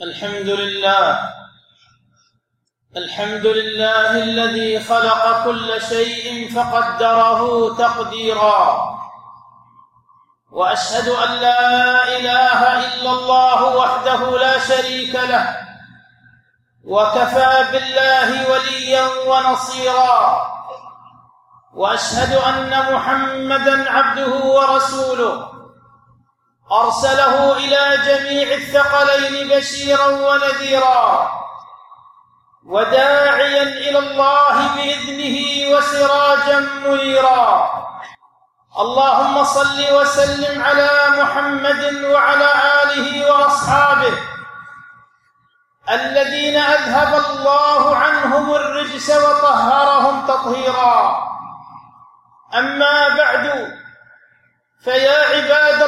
الحمد لله الذي خلق كل شيء فقدره تقديرا، وأشهد أن لا إله إلا الله وحده لا شريك له، وكفى بالله وليا ونصيرا، وأشهد أن محمدًا عبده ورسوله أرسله إلى جميع الثقلين بشيرا ونذيرا، وداعيا إلى الله بإذنه وسراجا منيرا. اللهم صل وسلم على محمد وعلى آله وأصحابه الذين أذهب الله عنهم الرجس وطهرهم تطهيرا. أما بعد، فيا عباد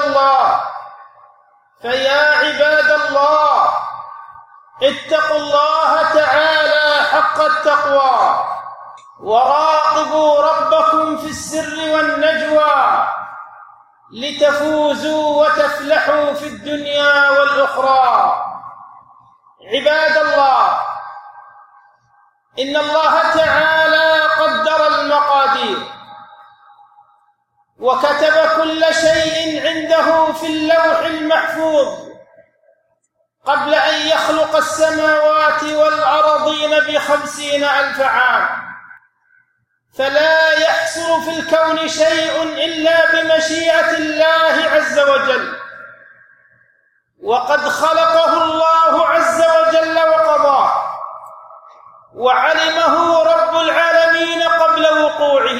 الله اتقوا الله تعالى حق التقوى، وراقبوا ربكم في السر والنجوى لتفوزوا وتفلحوا في الدنيا والأخرى. عباد الله، إن الله تعالى قدر المقادير وكتب كل شيء عنده في اللوح المحفوظ قبل أن يخلق السماوات والأرضين ب50,000 عام، فلا يحصل في الكون شيء إلا بمشيئة الله عز وجل، وقد خلقه الله عز وجل وقضاه، وعلمه رب العالمين قبل وقوعه.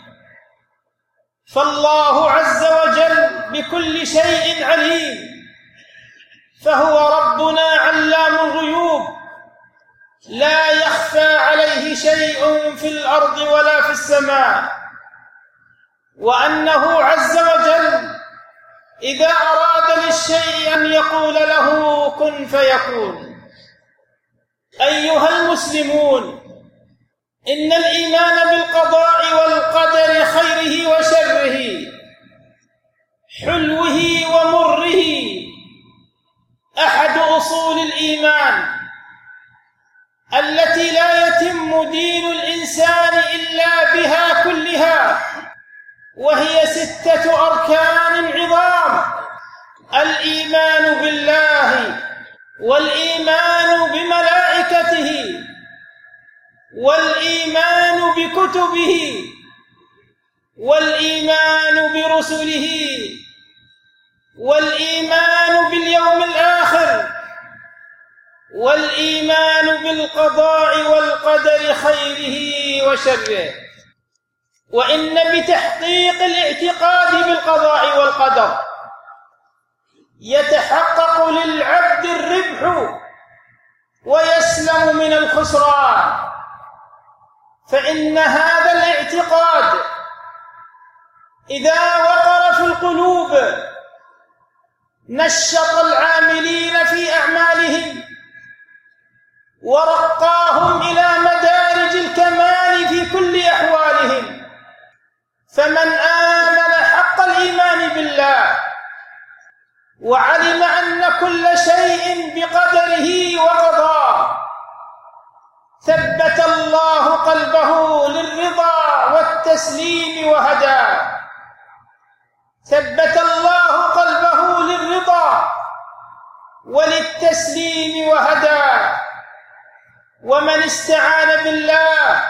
فالله عز وجل بكل شيء عليم، فهو ربنا علام الغيوب، لا يخفى عليه شيء في الأرض ولا في السماء، وأنه عز وجل إذا أراد للشيء أن يقول له كن فيكون. أيها المسلمون، إن الإيمان بالقضاء والقدر خيره وشره، حلوه ومره، أحد أصول الإيمان التي لا يتم دين الإنسان إلا بها كلها، وهي 6 أركان عظام: الإيمان بالله، والإيمان بملائكته، والإيمان بكتبه، والإيمان برسله، والإيمان باليوم الآخر، والإيمان بالقضاء والقدر خيره وشره. وإن بتحقيق الاعتقاد بالقضاء والقدر يتحقق للعبد الربح ويسلم من الخسران، فإن هذا الاعتقاد إذا وقر في القلوب نشط العاملين في أعمالهم، ورقاهم إلى مدارج الكمال في كل أحوالهم. فمن آمن حق الإيمان بالله وعلم أن كل شيء بقدره وقضاه، ثبت الله قلبه للرضا والتسليم وهداه. ثبت الله قلبه للرضا وللتسليم وهداه. ومن استعان بالله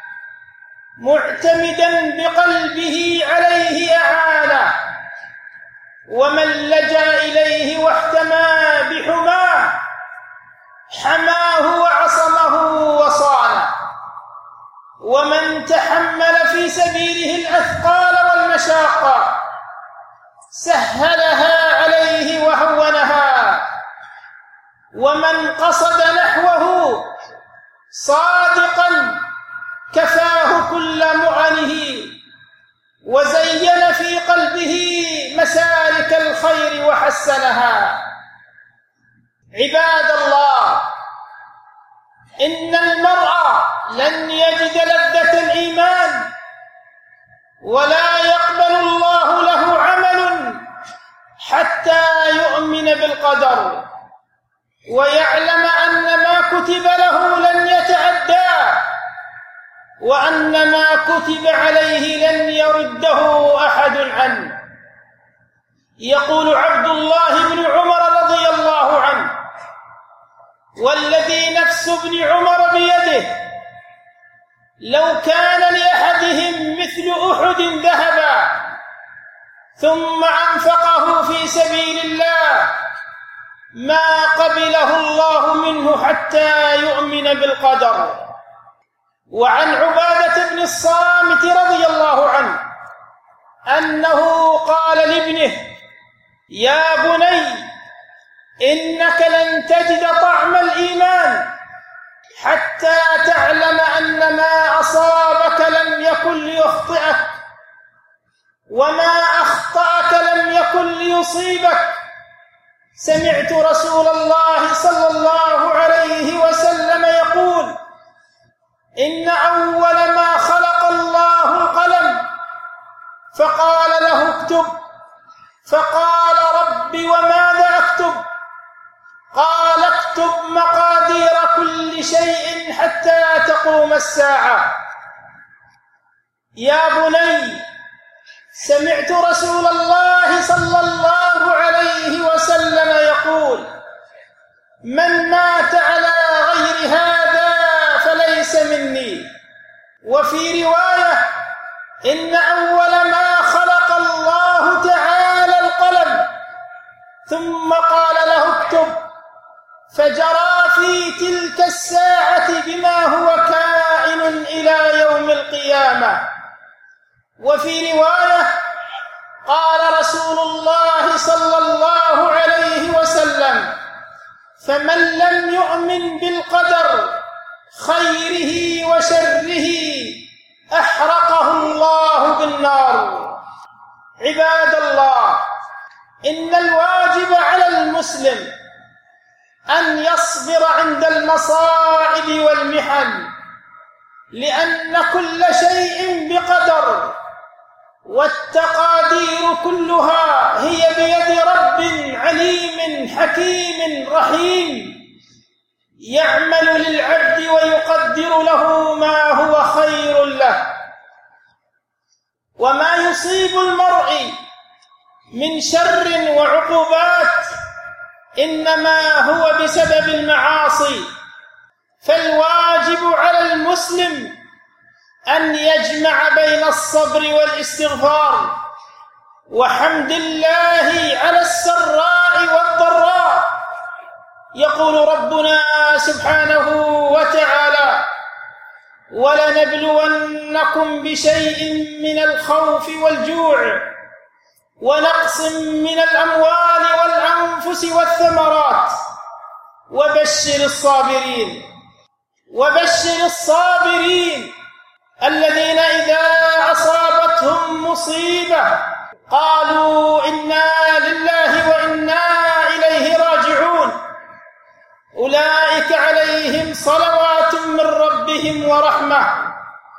معتمدا بقلبه عليه أعانه، ومن لجأ إليه واحتمى بحماه حماه وعصمه وصانه. ومن تحمل في سبيله الأثقال والمشاق سهلها عليه وهونها. ومن قصد نحوه صادقا كفاه كل معنه، وزين في قلبه مسالك الخير وحسنها. عباد الله، إن المرء لن يجد لذة الإيمان ولا يقبل الله له عمل حتى يؤمن بالقدر، ويعلم أن ما كتب له لن يتعداه، وأن ما كتب عليه لن يرده أحد عنه. يقول عبد الله بن عمر رضي الله عنه: والذي نفس ابن عمر بيده لو كان لأحدهم مثل أحد ذهبا ثم أنفقه في سبيل الله ما قبله الله منه حتى يؤمن بالقدر. وعن عبادة بن الصامت رضي الله عنه أنه قال لابنه: يا بني، إنك لن تجد طعم الإيمان حتى تعلم أن ما أصابك لم يكن ليخطئك، وما أخطأك لم يكن ليصيبك. سمعت رسول الله صلى الله عليه وسلم يقول: إن أول ما خلق الله القلم، فقال له اكتب، فقال: رب وماذا أكتب؟ قال: اكتب مقادير كل شيء حتى تقوم الساعة. يا بني، سمعت رسول الله صلى الله عليه وسلم يقول: من مات على غير هذا فليس مني. وفي رواية: إن أول ما خلق الله تعالى القلم، ثم قال له اكتب، فجرى في تلك الساعة بما هو كائن إلى يوم القيامة. وفي رواية: قال رسول الله صلى الله عليه وسلم: فمن لم يؤمن بالقدر خيره وشره أحرقه الله بالنار. عباد الله، إن الواجب على المسلم أن يصبر عند المصائب والمحن، لأن كل شيء بقدر، والتقادير كلها هي بيد رب عليم حكيم رحيم، يعمل للعبد ويقدر له ما هو خير له. وما يصيب المرء من شر وعقوبات إنما هو بسبب المعاصي، فالواجب على المسلم أن يجمع بين الصبر والاستغفار وحمد الله على السراء والضراء. يقول ربنا سبحانه وتعالى: ولنبلونكم بشيء من الخوف والجوع ونقص من الأموال والأنفس والثمرات وبشر الصابرين الذين إذا أصابتهم مصيبة قالوا إنا لله وإنا إليه راجعون، أولئك عليهم صلوات من ربهم ورحمة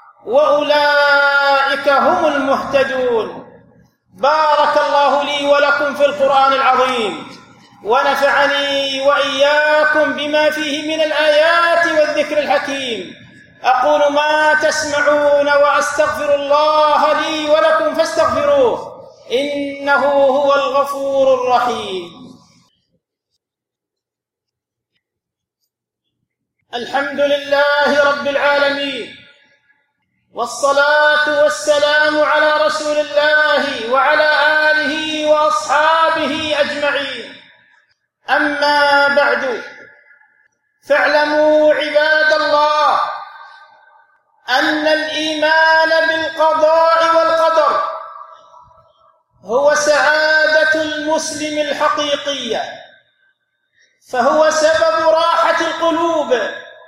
وأولئك هم المهتدون. بارك الله لي ولكم في القرآن العظيم، ونفعني وإياكم بما فيه من الآيات والذكر الحكيم. أقول ما تسمعون وأستغفر الله لي ولكم فاستغفروه، إنه هو الغفور الرحيم. الحمد لله رب العالمين، والصلاة والسلام على رسول الله وعلى آله وأصحابه أجمعين. أما بعد، فاعلموا عباد الله أن الإيمان بالقضاء والقدر هو سعادة المسلم الحقيقية، فهو سبب راحة القلوب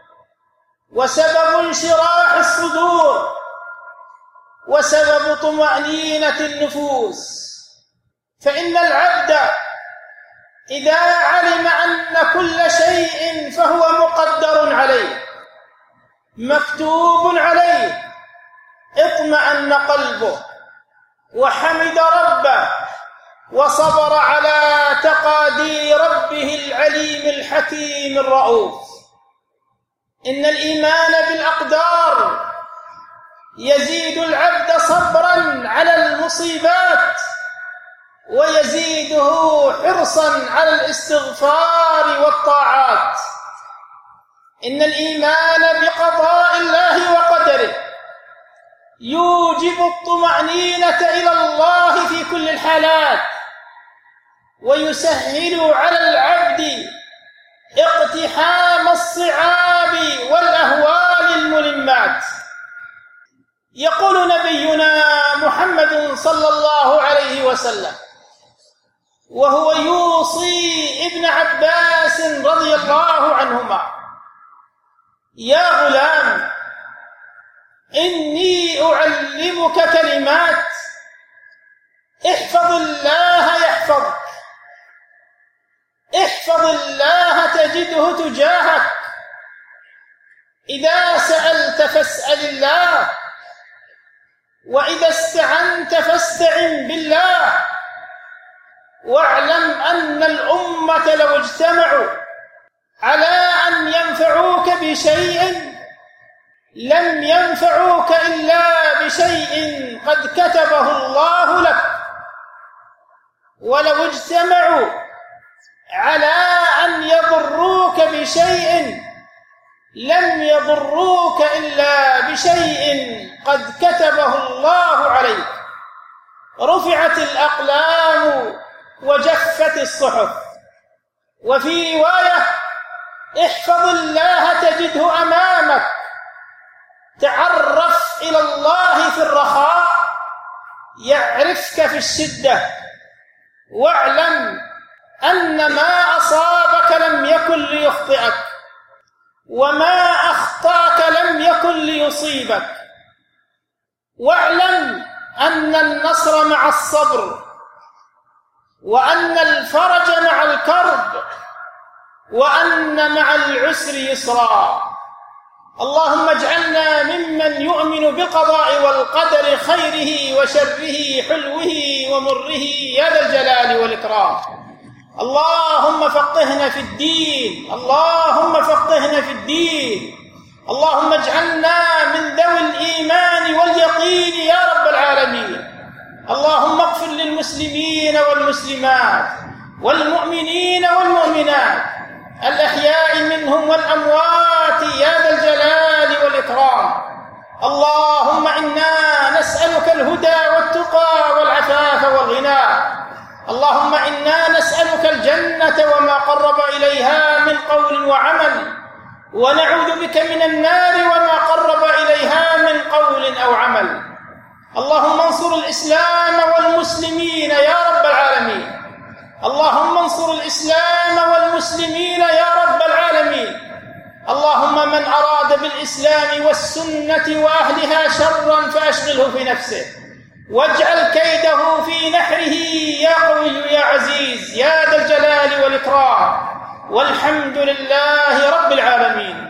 وسبب انشراح الصدور وسبب طمأنينة النفوس. فإن العبد إذا علم أن كل شيء فهو مقدر عليه مكتوب عليه اطمأن قلبه وحمد ربه وصبر على تقادير ربه العليم الحكيم الرؤوف. إن الإيمان بالأقدار يزيد العبد صبرا على المصيبات، ويزيده حرصا على الاستغفار والطاعات. إن الإيمان بقضاء الله وقدره يوجب الطمأنينة إلى الله في كل الحالات، ويسهل على العبد اقتحام الصعاب والأهوال الملمات. يقول نبينا محمد صلى الله عليه وسلم وهو يوصي ابن عباس رضي الله عنهما: يا غلام، إني أعلمك كلمات، احفظ الله يحفظك، احفظ الله تجده تجاهك، إذا سألت فاسأل الله، وإذا استعنت فاستعن بالله، واعلم أن الأمة لو اجتمعوا على أن ينفعوك بشيء لم ينفعوك إلا بشيء قد كتبه الله لك، ولو اجتمعوا على أن يضروك بشيء لم يضروك إلا بشيء قد كتبه الله عليك. رفعت الأقلام وجفت الصحف. وفي رواية: احفظ الله تجده أمامك، تعرف إلى الله في الرخاء يعرفك في الشدة، واعلم أن ما أصابك لم يكن ليخطئك، وما أخطأك لم يكن ليصيبك، واعلم أن النصر مع الصبر، وأن الفرج مع الكرب، وأن مع العسر يسرا. اللهم اجعلنا ممن يؤمن بالقضاء والقدر، خيره وشره، حلوه ومره، يا ذا الجلال والإكرام. اللهم فقهنا في الدين، اللهم فقهنا في الدين. اللهم اجعلنا من ذوي الإيمان واليقين يا رب العالمين. اللهم اغفر للمسلمين والمسلمات والمؤمنين والمؤمنات الأحياء منهم والأموات يا ذا الجلال والإكرام. اللهم إنا نسألك الهدى والتقى والعفاف والغنى. اللهم إنا نسألك الجنة وما قرب إليها من قول وعمل، ونعوذ بك من النار وما قرب إليها من قول أو عمل. اللهم انصر الإسلام والمسلمين يا رب العالمين. اللهم انصر الإسلام والمسلمين يا رب العالمين. اللهم من أراد بالإسلام والسنة وأهلها شرا فأشغله في نفسه، واجعل كيده في نحره يا قوي يا عزيز يا ذا الجلال والإكرام. والحمد لله رب العالمين.